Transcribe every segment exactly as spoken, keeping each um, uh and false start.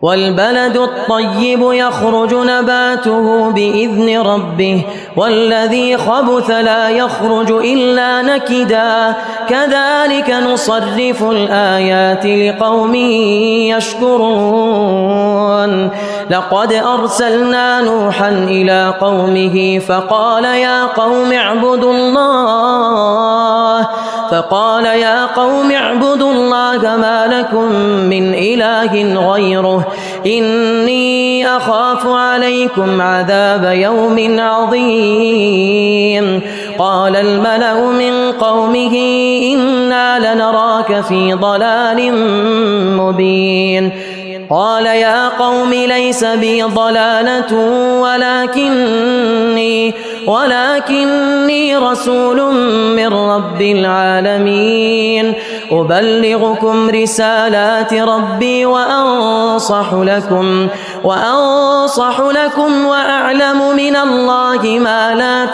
والبلد الطيب يخرج نباته بإذن ربه والذي خبث لا يخرج إلا نكدا كذلك نصرف الآيات لقوم يشكرون لقد أرسلنا نوحا إلى قومه فقال يا قوم اعبدوا الله فقال يا قوم اعبدوا الله ما لكم من إله غيره إني أخاف عليكم عذاب يوم عظيم قال الملأ من قومه إنا لنراك في ضلال مبين قال يا قوم ليس بي ضلالة ولكني ولكني رسول من رب العالمين أبلغكم رسالات ربي وأنصح لكم وأنصح لكم وأعلم من الله ما لا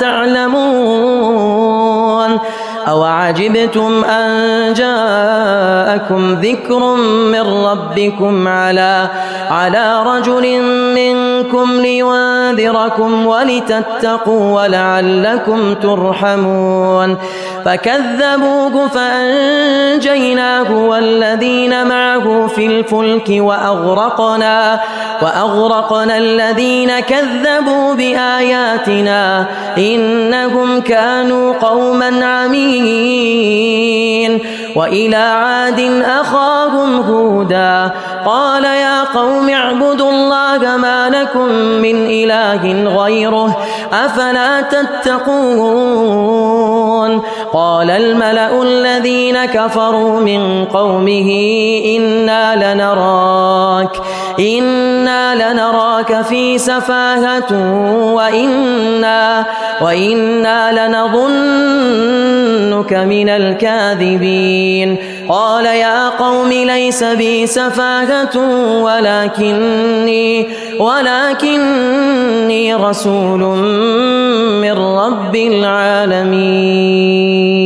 تعلمون أوعجبتم أن جاءكم ذكر من ربكم على على رجل منكم لينذركم ولتتقوا ولعلكم ترحمون فكذبوه فأنجيناه والذين معه في الفلك وأغرقنا وأغرقنا الذين كذبوا بآياتنا إنهم كانوا قوما عمين وإلى عاد أخاهم هودا قال يا قوم اعبدوا الله ما لكم من إله غيره أفلا تتقون قال الملأ الذين كفروا من قومه إنا لنراك إنا لنراك في سفاهة وإنا وإنا لنظنك من الكاذبين قال يا قوم ليس بي سفاهة ولكني ولكني رسول من رب العالمين